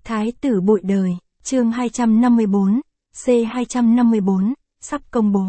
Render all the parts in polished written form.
Thái tử bội đời, chương 254, C254, sắp công bố.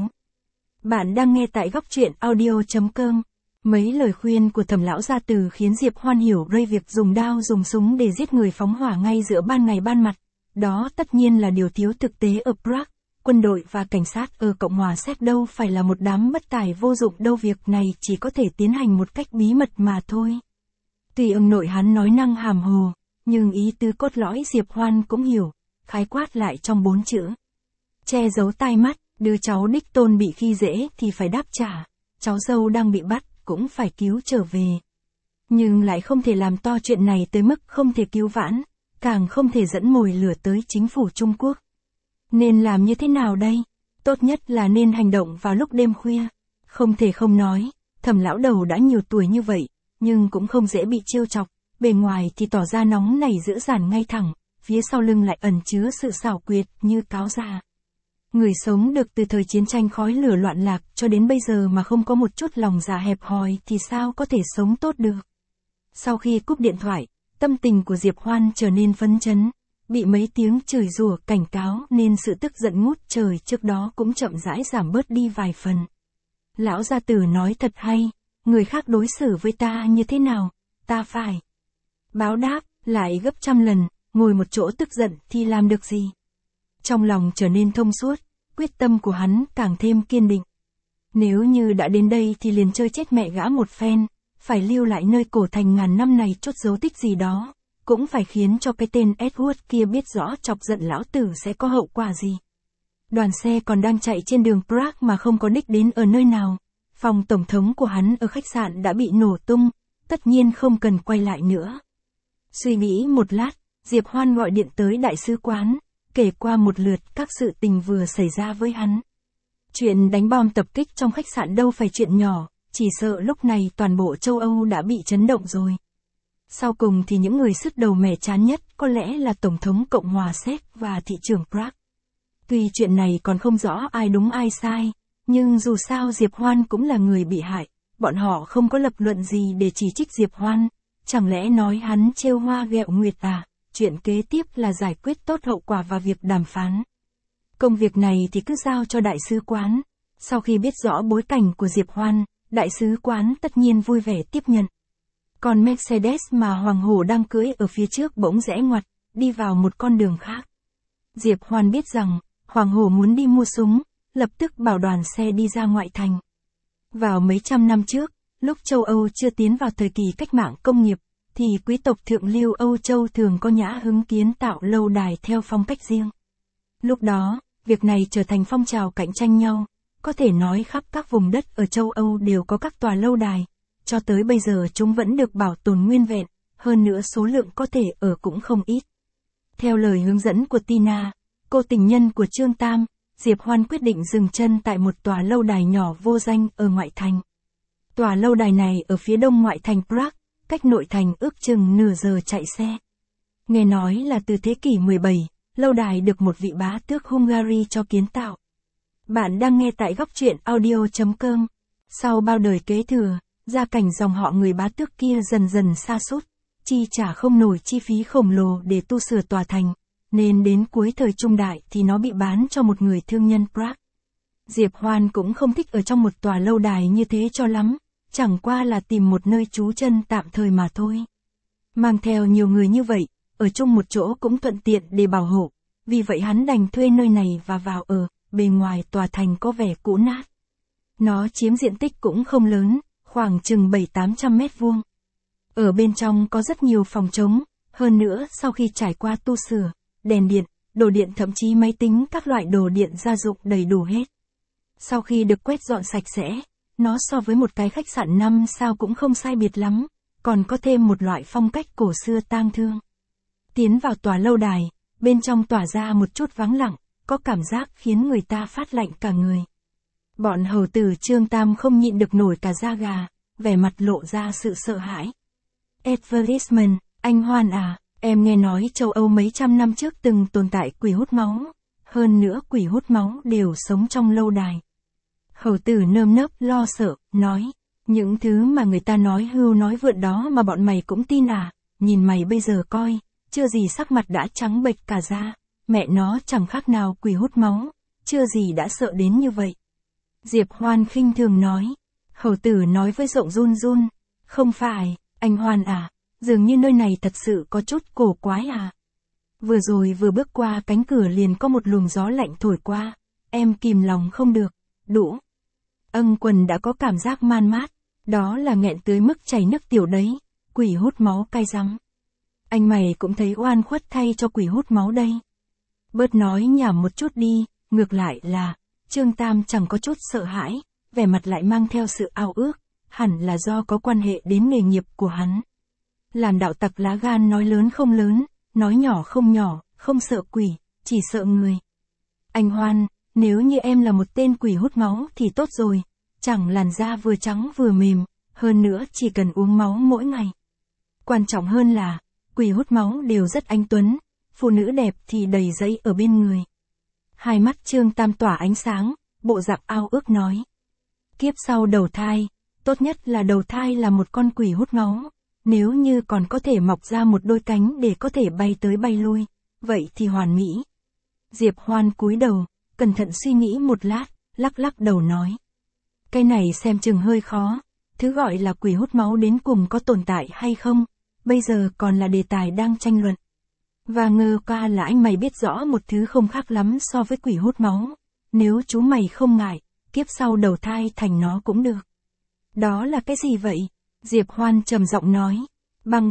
Bạn đang nghe tại góc truyện audio.com. Mấy lời khuyên của Thẩm lão gia tử khiến Diệp Hoan hiểu rây việc dùng đao dùng súng để giết người phóng hỏa ngay giữa ban ngày ban mặt. Đó tất nhiên là điều thiếu thực tế ở Prague. Quân đội và cảnh sát ở Cộng hòa Séc đâu phải là một đám bất tài vô dụng đâu, việc này chỉ có thể tiến hành một cách bí mật mà thôi. Tuy ông nội hắn nói năng hàm hồ, nhưng ý tứ cốt lõi Diệp Hoan cũng hiểu, khái quát lại trong 4 chữ. Che giấu tai mắt, đứa cháu đích tôn bị khi dễ thì phải đáp trả, cháu dâu đang bị bắt cũng phải cứu trở về. Nhưng lại không thể làm to chuyện này tới mức không thể cứu vãn, càng không thể dẫn mồi lửa tới chính phủ Trung Quốc. Nên làm như thế nào đây? Tốt nhất là nên hành động vào lúc đêm khuya. Không thể không nói, Thẩm lão đầu đã nhiều tuổi như vậy, nhưng cũng không dễ bị trêu chọc. Bề ngoài thì tỏ ra nóng nảy dữ dằn ngay thẳng, phía sau lưng lại ẩn chứa sự xảo quyệt như cáo già. Người sống được từ thời chiến tranh khói lửa loạn lạc cho đến bây giờ mà không có một chút lòng dạ hẹp hòi thì sao có thể sống tốt được. Sau khi cúp điện thoại, tâm tình của Diệp Hoan trở nên phấn chấn, bị mấy tiếng chửi rủa cảnh cáo nên sự tức giận ngút trời trước đó cũng chậm rãi giảm bớt đi vài phần. Lão gia tử nói thật hay, người khác đối xử với ta như thế nào, ta phải báo đáp, lại gấp trăm lần, ngồi một chỗ tức giận thì làm được gì. Trong lòng trở nên thông suốt, quyết tâm của hắn càng thêm kiên định. Nếu như đã đến đây thì liền chơi chết mẹ gã một phen, phải lưu lại nơi cổ thành ngàn năm này chốt dấu tích gì đó, cũng phải khiến cho cái tên Edward kia biết rõ chọc giận lão tử sẽ có hậu quả gì. Đoàn xe còn đang chạy trên đường Prague mà không có đích đến ở nơi nào, phòng tổng thống của hắn ở khách sạn đã bị nổ tung, tất nhiên không cần quay lại nữa. Suy nghĩ một lát, Diệp Hoan gọi điện tới đại sứ quán, kể qua một lượt các sự tình vừa xảy ra với hắn. Chuyện đánh bom tập kích trong khách sạn đâu phải chuyện nhỏ, chỉ sợ lúc này toàn bộ châu Âu đã bị chấn động rồi. Sau cùng thì những người sứt đầu mẻ chán nhất có lẽ là Tổng thống Cộng hòa Séc và thị trưởng Prague. Tuy chuyện này còn không rõ ai đúng ai sai, nhưng dù sao Diệp Hoan cũng là người bị hại, bọn họ không có lập luận gì để chỉ trích Diệp Hoan, chẳng lẽ nói hắn trêu hoa ghẹo nguyệt à? Chuyện kế tiếp là giải quyết tốt hậu quả và việc đàm phán. Công việc này thì cứ giao cho đại sứ quán. Sau khi biết rõ bối cảnh của Diệp Hoan, đại sứ quán tất nhiên vui vẻ tiếp nhận. Còn Mercedes mà Hoàng Hổ đang cưỡi ở phía trước bỗng rẽ ngoặt, đi vào một con đường khác. Diệp Hoan biết rằng, Hoàng Hổ muốn đi mua súng, lập tức bảo đoàn xe đi ra ngoại thành. Vào mấy trăm năm trước, lúc châu Âu chưa tiến vào thời kỳ cách mạng công nghiệp, thì quý tộc thượng lưu Âu Châu thường có nhã hứng kiến tạo lâu đài theo phong cách riêng. Lúc đó, việc này trở thành phong trào cạnh tranh nhau, có thể nói khắp các vùng đất ở châu Âu đều có các tòa lâu đài, cho tới bây giờ chúng vẫn được bảo tồn nguyên vẹn, hơn nữa số lượng có thể ở cũng không ít. Theo lời hướng dẫn của Tina, cô tình nhân của Trương Tam, Diệp Hoan quyết định dừng chân tại một tòa lâu đài nhỏ vô danh ở ngoại thành. Tòa lâu đài này ở phía đông ngoại thành Prague, cách nội thành ước chừng nửa giờ chạy xe. Nghe nói là từ thế kỷ 17, lâu đài được một vị bá tước Hungary cho kiến tạo. Bạn đang nghe tại góc truyện audio.com. Sau bao đời kế thừa, gia cảnh dòng họ người bá tước kia dần dần sa sút, chi trả không nổi chi phí khổng lồ để tu sửa tòa thành, nên đến cuối thời Trung Đại thì nó bị bán cho một người thương nhân Prague. Diệp Hoan cũng không thích ở trong một tòa lâu đài như thế cho lắm, chẳng qua là tìm một nơi trú chân tạm thời mà thôi. Mang theo nhiều người như vậy, ở chung một chỗ cũng thuận tiện để bảo hộ, vì vậy hắn đành thuê nơi này và vào ở. Bề ngoài tòa thành có vẻ cũ nát. Nó chiếm diện tích cũng không lớn, khoảng chừng 700-800 mét vuông. Ở bên trong có rất nhiều phòng trống, hơn nữa sau khi trải qua tu sửa, đèn điện, đồ điện thậm chí máy tính các loại đồ điện gia dụng đầy đủ hết. Sau khi được quét dọn sạch sẽ, nó so với một cái khách sạn 5 sao cũng không sai biệt lắm, còn có thêm một loại phong cách cổ xưa tang thương. Tiến vào tòa lâu đài, bên trong tỏa ra một chút vắng lặng, có cảm giác khiến người ta phát lạnh cả người. Bọn hầu tử Trương Tam không nhịn được nổi cả da gà, vẻ mặt lộ ra sự sợ hãi. Advertisement, anh Hoan à, em nghe nói châu Âu mấy trăm năm trước từng tồn tại quỷ hút máu, hơn nữa quỷ hút máu đều sống trong lâu đài. Hầu tử nơm nớp lo sợ, nói, những thứ mà người ta nói hưu nói vượn đó mà bọn mày cũng tin à, nhìn mày bây giờ coi, chưa gì sắc mặt đã trắng bệch cả da, mẹ nó chẳng khác nào quỷ hút máu, chưa gì đã sợ đến như vậy. Diệp Hoan khinh thường nói. Hầu tử nói với giọng run run, không phải, anh Hoan à, dường như nơi này thật sự có chút cổ quái à. Vừa rồi vừa bước qua cánh cửa liền có một luồng gió lạnh thổi qua, em kìm lòng không được, đũ. Quần đã có cảm giác man mát, đó là nghẹn tới mức chảy nước tiểu đấy, quỷ hút máu cay rắm. Anh mày cũng thấy oan khuất thay cho quỷ hút máu đây. Bớt nói nhảm một chút đi, ngược lại là, Trương Tam chẳng có chút sợ hãi, vẻ mặt lại mang theo sự ao ước, hẳn là do có quan hệ đến nghề nghiệp của hắn. Làm đạo tặc lá gan nói lớn không lớn, nói nhỏ không nhỏ, không sợ quỷ, chỉ sợ người. Anh Hoan, nếu như em là một tên quỷ hút máu thì tốt rồi, chẳng làn da vừa trắng vừa mềm, hơn nữa chỉ cần uống máu mỗi ngày. Quan trọng hơn là, quỷ hút máu đều rất anh tuấn, phụ nữ đẹp thì đầy dẫy ở bên người. Hai mắt Trương Tam tỏa ánh sáng, bộ dạng ao ước nói. Kiếp sau đầu thai, tốt nhất là đầu thai là một con quỷ hút máu, nếu như còn có thể mọc ra một đôi cánh để có thể bay tới bay lui, vậy thì hoàn mỹ. Diệp Hoan cúi đầu, cẩn thận suy nghĩ một lát, lắc lắc đầu nói. Cái này xem chừng hơi khó, thứ gọi là quỷ hút máu đến cùng có tồn tại hay không, bây giờ còn là đề tài đang tranh luận. Và ngờ ca là anh mày biết rõ một thứ không khác lắm so với quỷ hút máu, nếu chú mày không ngại, kiếp sau đầu thai thành nó cũng được. Đó là cái gì vậy? Diệp Hoan trầm giọng nói. Băng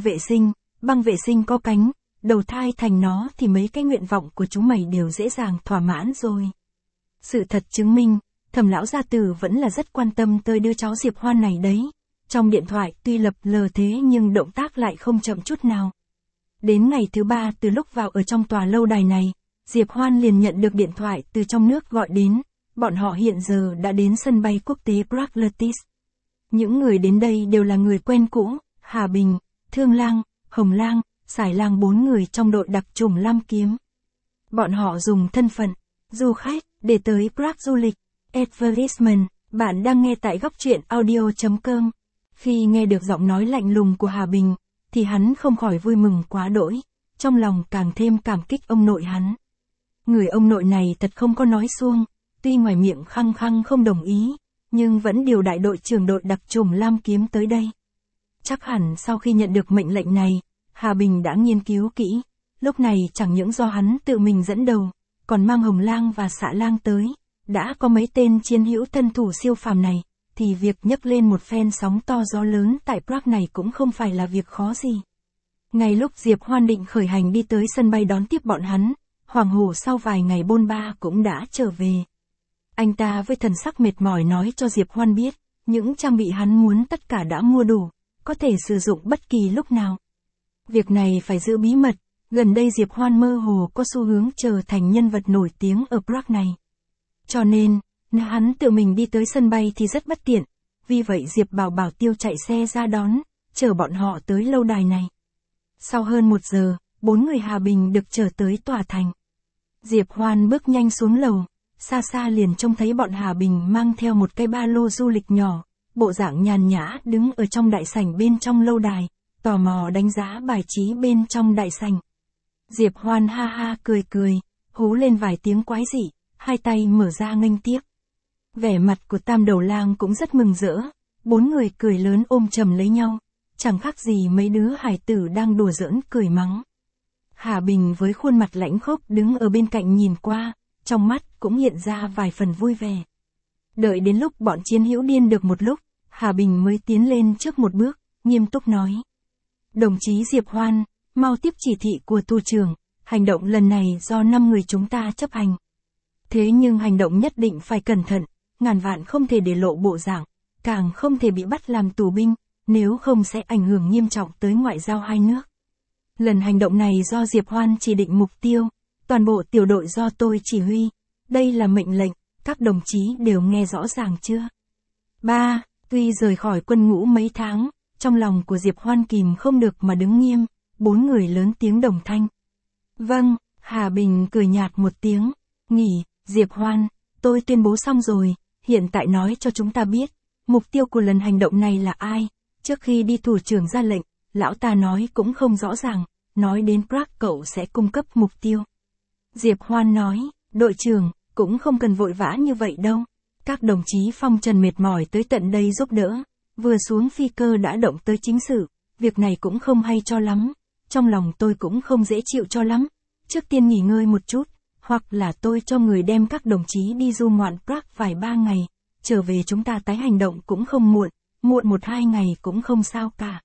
vệ sinh có cánh, đầu thai thành nó thì mấy cái nguyện vọng của chúng mày đều dễ dàng thỏa mãn rồi. Sự thật chứng minh, Thẩm lão gia tử vẫn là rất quan tâm tới đứa cháu Diệp Hoan này đấy. Trong điện thoại tuy lập lờ thế nhưng động tác lại không chậm chút nào. Đến ngày thứ 3 từ lúc vào ở trong tòa lâu đài này, Diệp Hoan liền nhận được điện thoại từ trong nước gọi đến, bọn họ hiện giờ đã đến sân bay quốc tế Braglatis. Những người đến đây đều là người quen cũ, Hà Bình, Thương Lang, Hồng Lang, Sải Lang, 4 người trong đội đặc chủng Lam Kiếm. Bọn họ dùng thân phận du khách để tới Prague du lịch. Advertisement, bạn đang nghe tại góc truyện audio.com. Khi nghe được giọng nói lạnh lùng của Hà Bình, thì hắn không khỏi vui mừng quá đỗi, trong lòng càng thêm cảm kích ông nội hắn. Người ông nội này thật không có nói suông, tuy ngoài miệng khăng khăng không đồng ý, nhưng vẫn điều đại đội trưởng đội đặc chủng Lam Kiếm tới đây. Chắc hẳn sau khi nhận được mệnh lệnh này, Hà Bình đã nghiên cứu kỹ, lúc này chẳng những do hắn tự mình dẫn đầu, còn mang Hồng Lang và Xạ Lang tới, đã có mấy tên chiến hữu thân thủ siêu phàm này, thì việc nhấc lên một phen sóng to gió lớn tại Prague này cũng không phải là việc khó gì. Ngay lúc Diệp Hoan định khởi hành đi tới sân bay đón tiếp bọn hắn, Hoàng Hổ sau vài ngày bôn ba cũng đã trở về. Anh ta với thần sắc mệt mỏi nói cho Diệp Hoan biết, những trang bị hắn muốn tất cả đã mua đủ, có thể sử dụng bất kỳ lúc nào. Việc này phải giữ bí mật, gần đây Diệp Hoan mơ hồ có xu hướng trở thành nhân vật nổi tiếng ở Prague này. Cho nên, nếu hắn tự mình đi tới sân bay thì rất bất tiện, vì vậy Diệp Bảo Tiêu chạy xe ra đón, chở bọn họ tới lâu đài này. Sau hơn 1 giờ, 4 người Hà Bình được chở tới tòa thành. Diệp Hoan bước nhanh xuống lầu, xa xa liền trông thấy bọn Hà Bình mang theo một cái ba lô du lịch nhỏ, bộ dạng nhàn nhã đứng ở trong đại sảnh bên trong lâu đài, tò mò đánh giá bài trí bên trong đại sảnh. Diệp Hoan ha ha cười, hú lên vài tiếng quái dị, hai tay mở ra nghênh tiếp. Vẻ mặt của Tam Đầu Lang cũng rất mừng rỡ, 4 người cười lớn ôm chầm lấy nhau, chẳng khác gì mấy đứa hài tử đang đùa giỡn cười mắng. Hà Bình với khuôn mặt lãnh khốc đứng ở bên cạnh nhìn qua, trong mắt cũng hiện ra vài phần vui vẻ. Đợi đến lúc bọn chiến hữu điên được một lúc, Hà Bình mới tiến lên trước một bước, nghiêm túc nói. Đồng chí Diệp Hoan, mau tiếp chỉ thị của thủ trưởng, hành động lần này do 5 người chúng ta chấp hành. Thế nhưng hành động nhất định phải cẩn thận, ngàn vạn không thể để lộ bộ dạng, càng không thể bị bắt làm tù binh, nếu không sẽ ảnh hưởng nghiêm trọng tới ngoại giao hai nước. Lần hành động này do Diệp Hoan chỉ định mục tiêu, toàn bộ tiểu đội do tôi chỉ huy, đây là mệnh lệnh, các đồng chí đều nghe rõ ràng chưa? 3. Tuy rời khỏi quân ngũ mấy tháng, trong lòng của Diệp Hoan kìm không được mà đứng nghiêm, 4 người lớn tiếng đồng thanh. Vâng, Hà Bình cười nhạt một tiếng, nghỉ, Diệp Hoan, tôi tuyên bố xong rồi, hiện tại nói cho chúng ta biết, mục tiêu của lần hành động này là ai, trước khi đi thủ trưởng ra lệnh, lão ta nói cũng không rõ ràng, nói đến Prague cậu sẽ cung cấp mục tiêu. Diệp Hoan nói, đội trưởng, cũng không cần vội vã như vậy đâu. Các đồng chí phong trần mệt mỏi tới tận đây giúp đỡ. Vừa xuống phi cơ đã động tới chính sự, việc này cũng không hay cho lắm. Trong lòng tôi cũng không dễ chịu cho lắm. Trước tiên nghỉ ngơi một chút, hoặc là tôi cho người đem các đồng chí đi du ngoạn Prague vài ba ngày. Trở về chúng ta tái hành động cũng không muộn, muộn 1-2 ngày cũng không sao cả.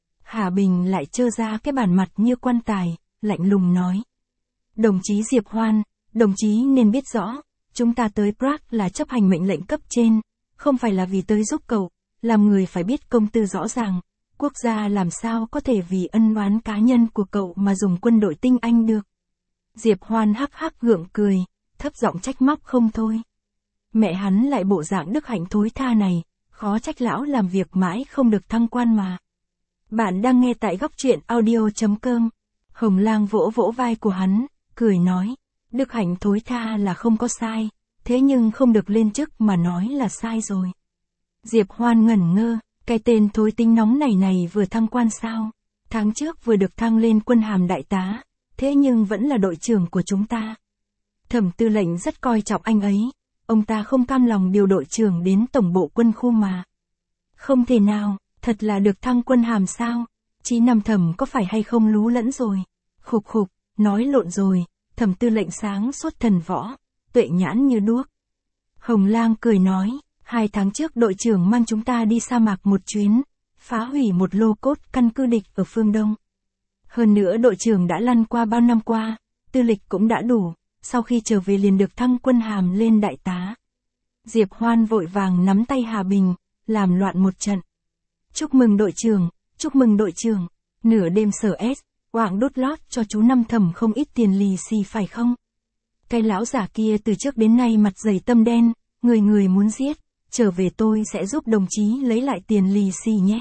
Hà Bình lại trơ ra cái bản mặt như quan tài, lạnh lùng nói. Đồng chí Diệp Hoan, đồng chí nên biết rõ, chúng ta tới Prague là chấp hành mệnh lệnh cấp trên, không phải là vì tới giúp cậu, làm người phải biết công tư rõ ràng, quốc gia làm sao có thể vì ân oán cá nhân của cậu mà dùng quân đội tinh anh được. Diệp Hoan hắc hắc gượng cười, thấp giọng trách móc không thôi. Mẹ hắn lại bộ dạng đức hạnh thối tha này, khó trách lão làm việc mãi không được thăng quan mà. Bạn đang nghe tại góc truyện audio.com. Hồng Lang vỗ vỗ vai của hắn, cười nói, đức hạnh thối tha là không có sai, thế nhưng không được lên chức mà nói là sai rồi. Diệp Hoan ngẩn ngơ, cái tên thối tính nóng này vừa thăng quan sao? Tháng trước vừa được thăng lên quân hàm đại tá, thế nhưng vẫn là đội trưởng của chúng ta. Thẩm tư lệnh rất coi trọng anh ấy, ông ta không cam lòng điều đội trưởng đến tổng bộ quân khu mà. Không thể nào, thật là được thăng quân hàm sao? Chí Nam Thẩm có phải hay không lú lẫn rồi? Khục khục, nói lộn rồi, Thẩm tư lệnh sáng suốt thần võ, tuệ nhãn như đuốc. Hồng Lang cười nói, 2 tháng trước đội trưởng mang chúng ta đi sa mạc một chuyến, phá hủy một lô cốt căn cứ địch ở phương Đông. Hơn nữa đội trưởng đã lăn qua bao năm qua, tư lịch cũng đã đủ, sau khi trở về liền được thăng quân hàm lên đại tá. Diệp Hoan vội vàng nắm tay Hà Bình, làm loạn một trận. Chúc mừng đội trưởng, chúc mừng đội trưởng, nửa đêm sở S, quạng đốt lót cho chú Năm Thẩm không ít tiền lì xì phải không? Cái lão giả kia từ trước đến nay mặt dày tâm đen, người người muốn giết, trở về tôi sẽ giúp đồng chí lấy lại tiền lì xì nhé.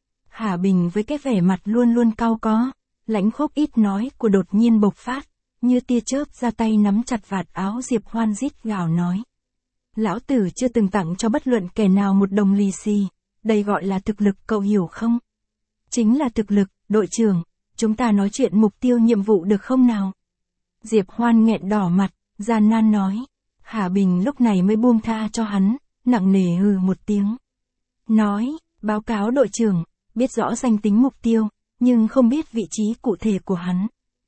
Hà Bình với cái vẻ mặt luôn luôn cau có, lãnh khốc ít nói của đột nhiên bộc phát, như tia chớp ra tay nắm chặt vạt áo Diệp Hoan rít gào nói. Lão tử chưa từng tặng cho bất luận kẻ nào một đồng lì xì, đây gọi là thực lực cậu hiểu không? Chính là thực lực, đội trưởng, chúng ta nói chuyện mục tiêu nhiệm vụ được không nào? Diệp Hoan nghẹn đỏ mặt, gian nan nói. Hà Bình lúc này mới buông tha cho hắn, nặng nề hừ một tiếng. Nói, báo cáo đội trưởng, biết rõ danh tính mục tiêu, nhưng không biết vị trí cụ thể của hắn.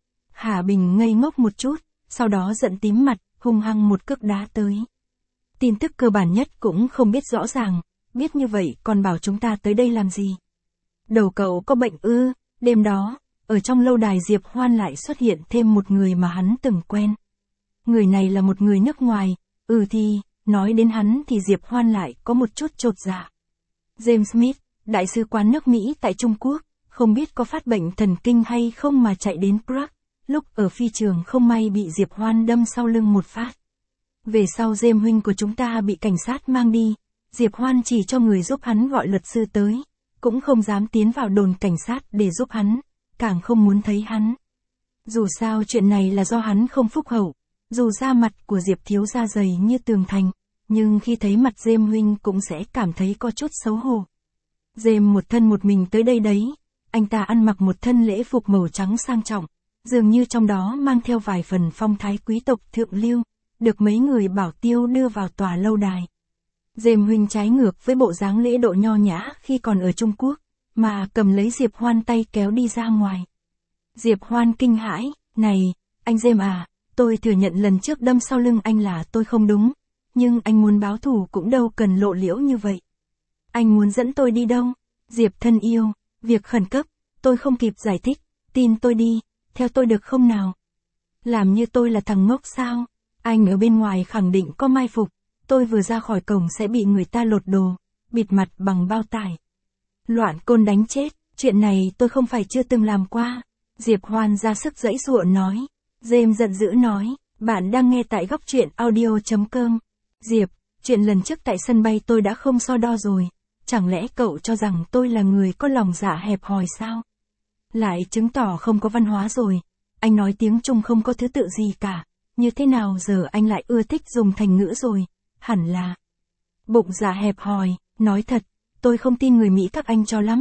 Hà Bình ngây ngốc một chút, sau đó giận tím mặt, hung hăng một cước đá tới. Tin tức cơ bản nhất cũng không biết rõ ràng, biết như vậy còn bảo chúng ta tới đây làm gì? Đầu cậu có bệnh ư? Đêm đó, ở trong lâu đài Diệp Hoan lại xuất hiện thêm một người mà hắn từng quen. Người này là một người nước ngoài, thì, nói đến hắn thì Diệp Hoan lại có một chút chột dạ. James Smith, đại sứ quán nước Mỹ tại Trung Quốc, không biết có phát bệnh thần kinh hay không mà chạy đến Prague, lúc ở phi trường không may bị Diệp Hoan đâm sau lưng một phát. Về sau James huynh của chúng ta bị cảnh sát mang đi, Diệp Hoan chỉ cho người giúp hắn gọi luật sư tới, cũng không dám tiến vào đồn cảnh sát để giúp hắn, càng không muốn thấy hắn. Dù sao chuyện này là do hắn không phúc hậu, dù da mặt của Diệp thiếu gia dày như tường thành, nhưng khi thấy mặt James huynh cũng sẽ cảm thấy có chút xấu hổ. James một thân một mình tới đây đấy, anh ta ăn mặc một thân lễ phục màu trắng sang trọng, dường như trong đó mang theo vài phần phong thái quý tộc thượng lưu, được mấy người bảo tiêu đưa vào tòa lâu đài. James huynh trái ngược với bộ dáng lễ độ nho nhã khi còn ở Trung Quốc, mà cầm lấy Diệp Hoan tay kéo đi ra ngoài. Diệp Hoan kinh hãi, này, anh James à, tôi thừa nhận lần trước đâm sau lưng anh là tôi không đúng, nhưng anh muốn báo thù cũng đâu cần lộ liễu như vậy. Anh muốn dẫn tôi đi đâu? Diệp thân yêu, việc khẩn cấp, tôi không kịp giải thích, tin tôi đi, theo tôi được không nào? Làm như tôi là thằng ngốc sao? Anh ở bên ngoài khẳng định có mai phục, tôi vừa ra khỏi cổng sẽ bị người ta lột đồ, bịt mặt bằng bao tải. Loạn côn đánh chết, chuyện này tôi không phải chưa từng làm qua. Diệp Hoan ra sức giãy giụa nói. James giận dữ nói, bạn đang nghe tại góc truyện audio.com. Diệp, chuyện lần trước tại sân bay tôi đã không so đo rồi, chẳng lẽ cậu cho rằng tôi là người có lòng dạ hẹp hòi sao? Lại chứng tỏ không có văn hóa rồi, anh nói tiếng Trung không có thứ tự gì cả, như thế nào giờ anh lại ưa thích dùng thành ngữ rồi, hẳn là bụng dạ hẹp hòi, nói thật, tôi không tin người Mỹ các anh cho lắm,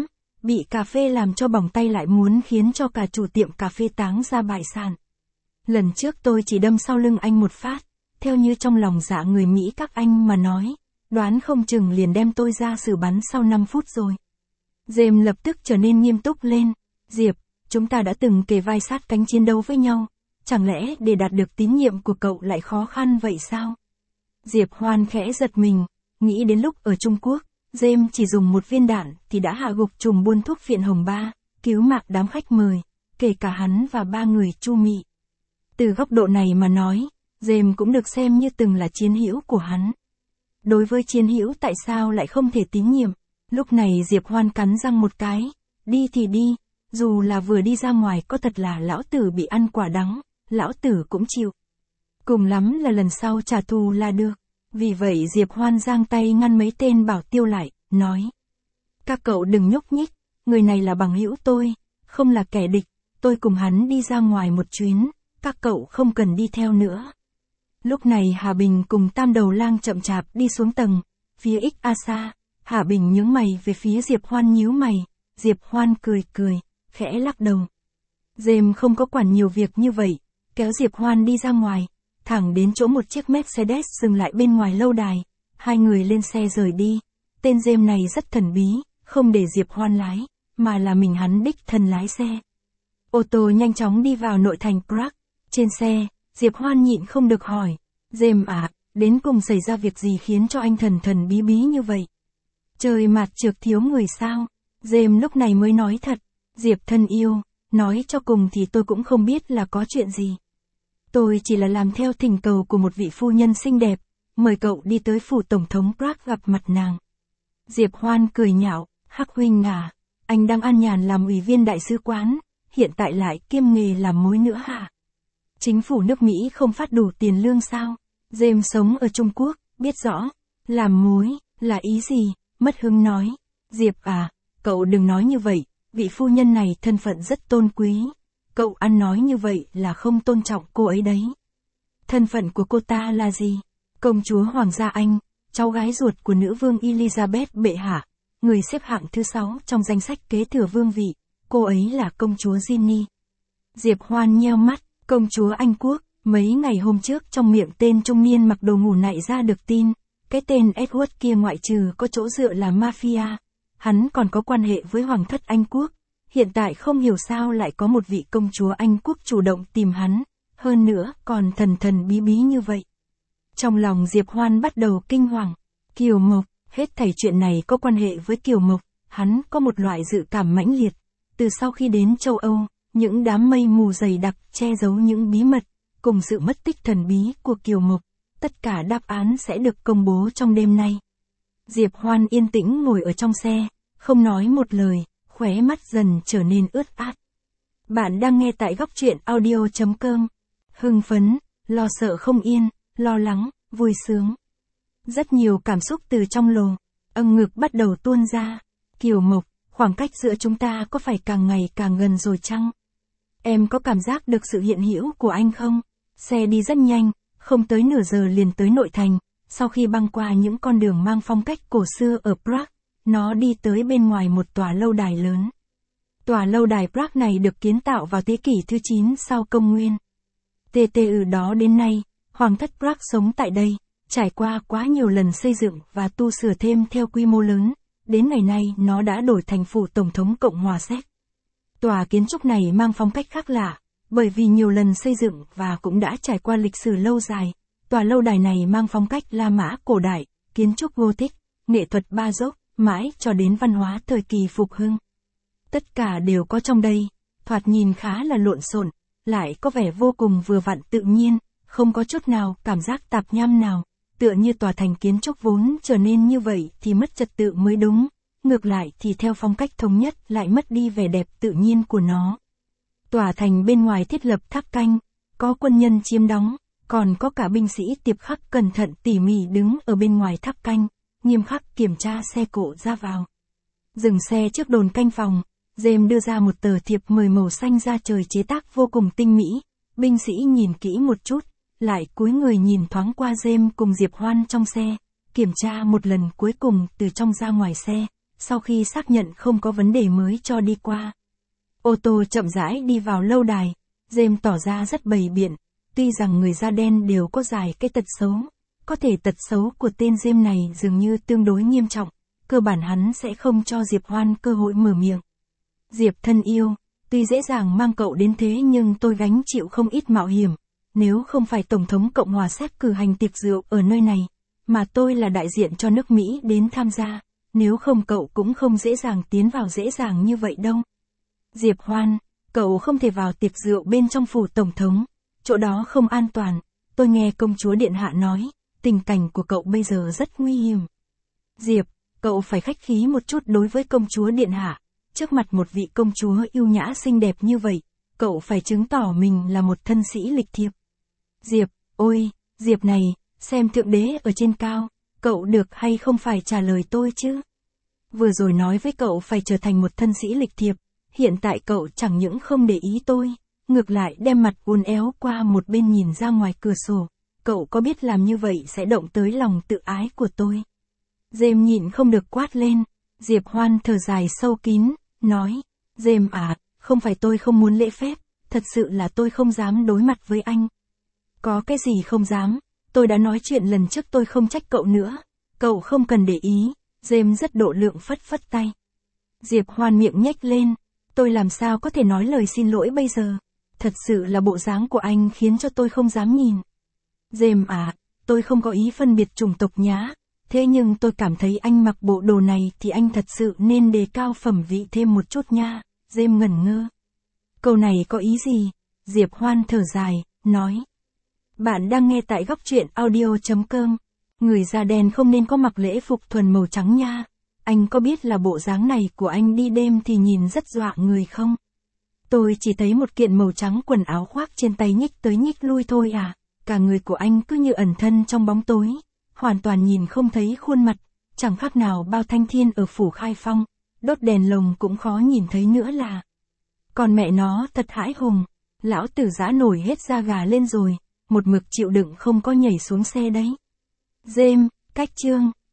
bị cà phê làm cho bỏng tay lại muốn khiến cho cả chủ tiệm cà phê táng ra bại sản. Lần trước tôi chỉ đâm sau lưng anh một phát, theo như trong lòng dạ người Mỹ các anh mà nói, đoán không chừng liền đem tôi ra xử bắn sau 5 phút rồi. James lập tức trở nên nghiêm túc lên. Diệp, chúng ta đã từng kề vai sát cánh chiến đấu với nhau, chẳng lẽ để đạt được tín nhiệm của cậu lại khó khăn vậy sao? Diệp Hoan khẽ giật mình, nghĩ đến lúc ở Trung Quốc, James chỉ dùng một viên đạn thì đã hạ gục trùm buôn thuốc phiện Hồng Ba, cứu mạng đám khách mời, kể cả hắn và 3 người Chu Mị. Từ góc độ này mà nói, James cũng được xem như từng là chiến hữu của hắn. Đối với chiến hữu tại sao lại không thể tín nhiệm? Lúc này Diệp Hoan cắn răng một cái, đi thì đi, dù là vừa đi ra ngoài có thật là lão tử bị ăn quả đắng, lão tử cũng chịu. Cùng lắm là lần sau trả thù là được. Vì vậy Diệp Hoan giang tay ngăn mấy tên bảo tiêu lại, nói. Các cậu đừng nhúc nhích, người này là bằng hữu tôi, không là kẻ địch, tôi cùng hắn đi ra ngoài một chuyến, các cậu không cần đi theo nữa. Lúc này Hà Bình cùng Tam Đầu Lang chậm chạp đi xuống tầng, phía X-A-Sa, Hà Bình nhướng mày về phía Diệp Hoan nhíu mày, Diệp Hoan cười cười, khẽ lắc đầu. James không có quản nhiều việc như vậy, kéo Diệp Hoan đi ra ngoài, thẳng đến chỗ một chiếc Mercedes dừng lại bên ngoài lâu đài, hai người lên xe rời đi. Tên James này rất thần bí, không để Diệp Hoan lái, mà là mình hắn đích thân lái xe. Ô tô nhanh chóng đi vào nội thành Prague. Trên xe, Diệp Hoan nhịn không được hỏi, James à, đến cùng xảy ra việc gì khiến cho anh thần thần bí bí như vậy? Trời mạt trược thiếu người sao? James lúc này mới nói thật, Diệp thân yêu, nói cho cùng thì tôi cũng không biết là có chuyện gì. Tôi chỉ là làm theo thỉnh cầu của một vị phu nhân xinh đẹp, mời cậu đi tới phủ tổng thống Prague gặp mặt nàng. Diệp Hoan cười nhạo, Hắc huynh à, anh đang an nhàn làm ủy viên đại sứ quán, hiện tại lại kiêm nghề làm mối nữa hả? Chính phủ nước Mỹ không phát đủ tiền lương sao? James sống ở Trung Quốc, biết rõ, làm mối, là ý gì? Mất hứng nói, Diệp à, cậu đừng nói như vậy, vị phu nhân này thân phận rất tôn quý. Cậu ăn nói như vậy là không tôn trọng cô ấy đấy. Thân phận của cô ta là gì? Công chúa Hoàng gia Anh, cháu gái ruột của nữ vương Elizabeth bệ hạ, người xếp hạng thứ 6 trong danh sách kế thừa vương vị, cô ấy là công chúa Ginny. Diệp Hoan nheo mắt, công chúa Anh Quốc, mấy ngày hôm trước trong miệng tên trung niên mặc đồ ngủ nại ra được tin, cái tên Edward kia ngoại trừ có chỗ dựa là mafia, hắn còn có quan hệ với Hoàng thất Anh Quốc. Hiện tại không hiểu sao lại có một vị công chúa Anh Quốc chủ động tìm hắn, hơn nữa còn thần thần bí bí như vậy. Trong lòng Diệp Hoan bắt đầu kinh hoàng. Kiều Mộc, hết thảy chuyện này có quan hệ với Kiều Mộc, hắn có một loại dự cảm mãnh liệt. Từ sau khi đến châu Âu, những đám mây mù dày đặc che giấu những bí mật, cùng sự mất tích thần bí của Kiều Mộc, tất cả đáp án sẽ được công bố trong đêm nay. Diệp Hoan yên tĩnh ngồi ở trong xe, không nói một lời, khóe mắt dần trở nên ướt át. Bạn đang nghe tại góc truyện audio.com. Hưng phấn, lo sợ không yên, lo lắng, vui sướng. Rất nhiều cảm xúc từ trong lồ, ngực bắt đầu tuôn ra. Kiều Mộc, khoảng cách giữa chúng ta có phải càng ngày càng gần rồi chăng? Em có cảm giác được sự hiện hữu của anh không? Xe đi rất nhanh, không tới nửa giờ liền tới nội thành. Sau khi băng qua những con đường mang phong cách cổ xưa ở Prague, nó đi tới bên ngoài một tòa lâu đài lớn. Tòa lâu đài Prague này được kiến tạo vào thế kỷ thứ 9 sau công nguyên. Từ đó đến nay, Hoàng thất Prague sống tại đây, trải qua quá nhiều lần xây dựng và tu sửa thêm theo quy mô lớn, đến ngày nay nó đã đổi thành phủ Tổng thống Cộng hòa Séc. Tòa kiến trúc này mang phong cách khác lạ, bởi vì nhiều lần xây dựng và cũng đã trải qua lịch sử lâu dài. Tòa lâu đài này mang phong cách La Mã cổ đại, kiến trúc Gothic, nghệ thuật Baroque, mãi cho đến văn hóa thời kỳ phục hưng. Tất cả đều có trong đây, thoạt nhìn khá là lộn xộn, lại có vẻ vô cùng vừa vặn tự nhiên, không có chút nào cảm giác tạp nham nào, tựa như tòa thành kiến trúc vốn trở nên như vậy thì mất trật tự mới đúng, ngược lại thì theo phong cách thống nhất lại mất đi vẻ đẹp tự nhiên của nó. Tòa thành bên ngoài thiết lập tháp canh, có quân nhân chiếm đóng, còn có cả binh sĩ tiệp khắc cẩn thận tỉ mỉ đứng ở bên ngoài tháp canh, nghiêm khắc kiểm tra xe cộ ra vào. Dừng xe trước đồn canh phòng, James đưa ra một tờ thiệp mời màu xanh da trời chế tác vô cùng tinh mỹ. Binh sĩ nhìn kỹ một chút, lại cúi người nhìn thoáng qua James cùng Diệp Hoan trong xe, kiểm tra một lần cuối cùng từ trong ra ngoài xe, sau khi xác nhận không có vấn đề mới cho đi qua. Ô tô chậm rãi đi vào lâu đài, James tỏ ra rất bày biện, tuy rằng người da đen đều có vài cái tật xấu, có thể tật xấu của tên James này dường như tương đối nghiêm trọng, cơ bản hắn sẽ không cho Diệp Hoan cơ hội mở miệng. Diệp thân yêu, tuy dễ dàng mang cậu đến thế nhưng tôi gánh chịu không ít mạo hiểm, nếu không phải Tổng thống Cộng hòa Séc cử hành tiệc rượu ở nơi này, mà tôi là đại diện cho nước Mỹ đến tham gia, nếu không cậu cũng không dễ dàng tiến vào dễ dàng như vậy đâu. Diệp Hoan, cậu không thể vào tiệc rượu bên trong phủ Tổng thống, chỗ đó không an toàn, tôi nghe công chúa Điện Hạ nói, tình cảnh của cậu bây giờ rất nguy hiểm. Diệp, cậu phải khách khí một chút đối với công chúa Điện Hạ, trước mặt một vị công chúa yêu nhã xinh đẹp như vậy, cậu phải chứng tỏ mình là một thân sĩ lịch thiệp. Diệp, ôi, Diệp này, xem thượng đế ở trên cao, cậu được hay không phải trả lời tôi chứ? Vừa rồi nói với cậu phải trở thành một thân sĩ lịch thiệp, hiện tại cậu chẳng những không để ý tôi, ngược lại đem mặt uốn éo qua một bên nhìn ra ngoài cửa sổ, cậu có biết làm như vậy sẽ động tới lòng tự ái của tôi? James nhịn không được quát lên, Diệp Hoan thở dài sâu kín, nói, James à, không phải tôi không muốn lễ phép, thật sự là tôi không dám đối mặt với anh. Có cái gì không dám, tôi đã nói chuyện lần trước tôi không trách cậu nữa, cậu không cần để ý, James rất độ lượng phất phất tay. Diệp Hoan miệng nhếch lên, tôi làm sao có thể nói lời xin lỗi bây giờ, thật sự là bộ dáng của anh khiến cho tôi không dám nhìn. James à, tôi không có ý phân biệt chủng tộc nhá, thế nhưng tôi cảm thấy anh mặc bộ đồ này thì anh thật sự nên đề cao phẩm vị thêm một chút nha, James ngẩn ngơ. Câu này có ý gì? Diệp Hoan thở dài, nói. Bạn đang nghe tại góc truyện audio.com. Người da đen không nên có mặc lễ phục thuần màu trắng nha. Anh có biết là bộ dáng này của anh đi đêm thì nhìn rất dọa người không? Tôi chỉ thấy một kiện màu trắng quần áo khoác trên tay nhích tới nhích lui thôi à. Cả người của anh cứ như ẩn thân trong bóng tối. Hoàn toàn nhìn không thấy khuôn mặt. Chẳng khác nào Bao Thanh Thiên ở phủ Khai Phong. Đốt đèn lồng cũng khó nhìn thấy nữa là. Còn mẹ nó thật hãi hùng. Lão tử giã nổi hết da gà lên rồi. Một mực chịu đựng không có nhảy xuống xe đấy. James, cách chương.